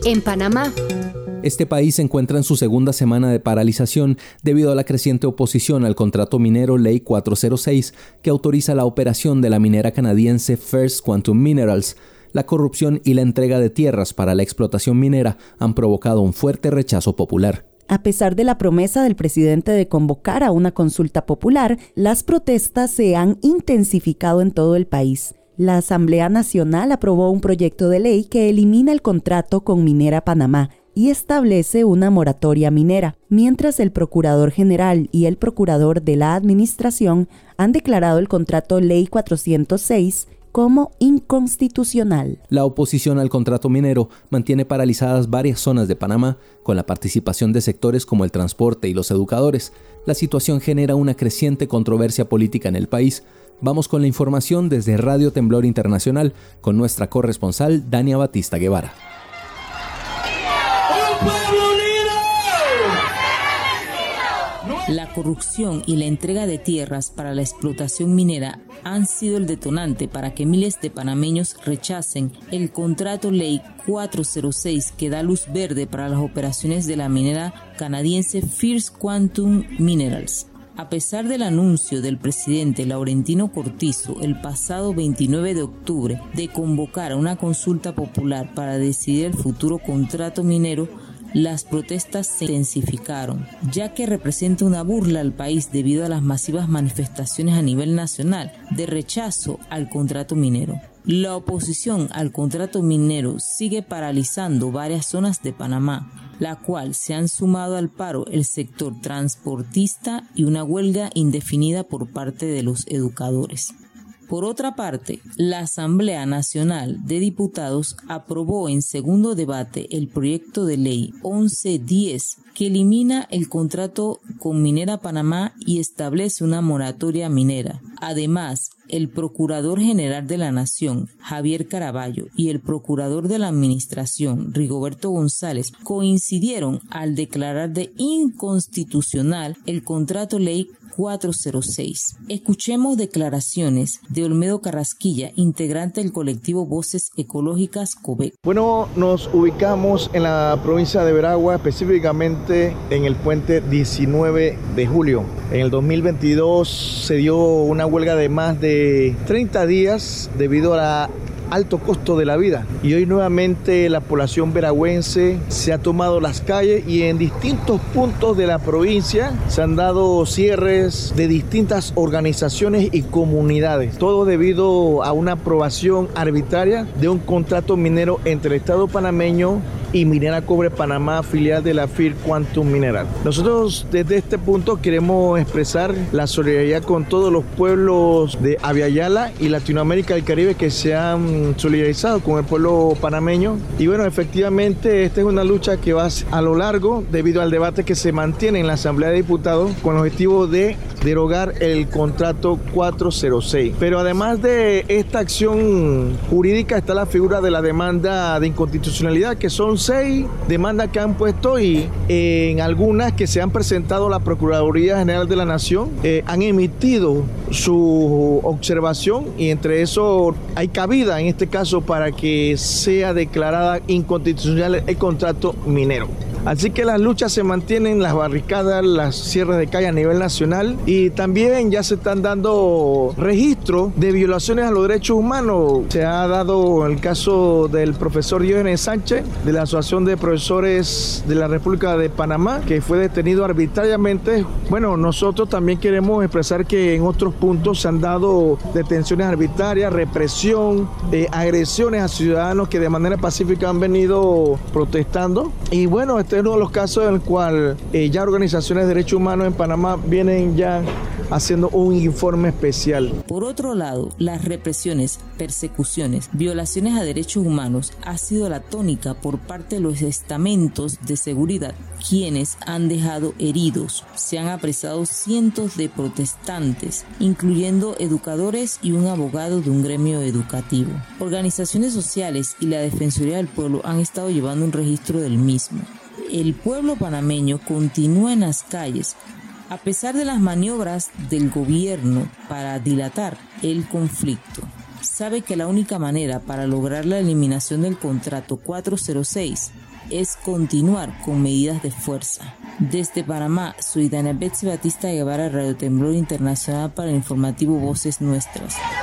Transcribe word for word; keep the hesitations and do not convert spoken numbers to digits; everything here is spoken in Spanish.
En Panamá. Este país se encuentra en su segunda semana de paralización debido a la creciente oposición al contrato minero Ley cuatrocientos seis que autoriza la operación de la minera canadiense First Quantum Minerals. La corrupción y la entrega de tierras para la explotación minera han provocado un fuerte rechazo popular. A pesar de la promesa del presidente de convocar a una consulta popular, las protestas se han intensificado en todo el país. La Asamblea Nacional aprobó un proyecto de ley que elimina el contrato con Minera Panamá y establece una moratoria minera, mientras el Procurador General y el Procurador de la Administración han declarado el contrato Ley cuatrocientos seis como inconstitucional. La oposición al contrato minero mantiene paralizadas varias zonas de Panamá, con la participación de sectores como el transporte y los educadores. La situación genera una creciente controversia política en el país. Vamos con la información desde Radio Temblor Internacional con nuestra corresponsal Dania Batista Guevara. La corrupción y la entrega de tierras para la explotación minera han sido el detonante para que miles de panameños rechacen el contrato Ley cuatrocientos seis que da luz verde para las operaciones de la minera canadiense First Quantum Minerals. A pesar del anuncio del presidente Laurentino Cortizo el pasado veintinueve de octubre de convocar a una consulta popular para decidir el futuro contrato minero, las protestas se intensificaron, ya que representa una burla al país debido a las masivas manifestaciones a nivel nacional de rechazo al contrato minero. La oposición al contrato minero sigue paralizando varias zonas de Panamá, la cual se han sumado al paro el sector transportista y una huelga indefinida por parte de los educadores. Por otra parte, la Asamblea Nacional de Diputados aprobó en segundo debate el proyecto de ley once diez que elimina el contrato con Minera Panamá y establece una moratoria minera. Además, el Procurador General de la Nación, Javier Caraballo, y el Procurador de la Administración, Rigoberto González, coincidieron al declarar de inconstitucional el contrato Ley cuatrocientos seis. Escuchemos declaraciones de Olmedo Carrasquilla, integrante del colectivo Voces Ecológicas COVEC. Bueno, nos ubicamos en la provincia de Veragua, específicamente en el puente diecinueve de julio. En el dos mil veintidós se dio una huelga de más de treinta días debido a la alto costo de la vida. Y hoy nuevamente la población veragüense se ha tomado las calles y en distintos puntos de la provincia se han dado cierres de distintas organizaciones y comunidades. Todo debido a una aprobación arbitraria de un contrato minero entre el Estado panameño y Minera Cobre Panamá, filial de la First Quantum Mineral. Nosotros desde este punto queremos expresar la solidaridad con todos los pueblos de Abya-Yala y Latinoamérica y el Caribe que se han solidarizado con el pueblo panameño. Y bueno, efectivamente esta es una lucha que va a lo largo debido al debate que se mantiene en la Asamblea de Diputados con el objetivo de derogar el contrato cuatrocientos seis. Pero además de esta acción jurídica está la figura de la demanda de inconstitucionalidad, que son seis demandas que han puesto y eh, en algunas que se han presentado a la Procuraduría General de la Nación eh, han emitido su observación y entre eso hay cabida en este caso para que sea declarada inconstitucional el contrato minero. Así que las luchas se mantienen, las barricadas, las cierres de calle a nivel nacional y también ya se están dando registros de violaciones a los derechos humanos. Se ha dado el caso del profesor Diógenes Sánchez de la Asociación de Profesores de la República de Panamá, que fue detenido arbitrariamente. Bueno, nosotros también queremos expresar que en otros puntos se han dado detenciones arbitrarias, represión, eh, agresiones a ciudadanos que de manera pacífica han venido protestando. Y bueno, este es uno de los casos en el cual eh, ya organizaciones de derechos humanos en Panamá vienen ya haciendo un informe especial. Por otro lado, las represiones, persecuciones, violaciones a derechos humanos ha sido la tónica por parte de los estamentos de seguridad, quienes han dejado heridos. Se han apresado cientos de protestantes, incluyendo educadores y un abogado de un gremio educativo. Organizaciones sociales y la Defensoría del Pueblo han estado llevando un registro del mismo. El pueblo panameño continúa en las calles a pesar de las maniobras del gobierno para dilatar el conflicto. sabe que la única manera para lograr la eliminación del contrato cuatrocientos seis es continuar con medidas de fuerza. Desde Panamá, soy Dana Betsy Batista Guevara, Radio Temblor Internacional para el informativo Voces Nuestras.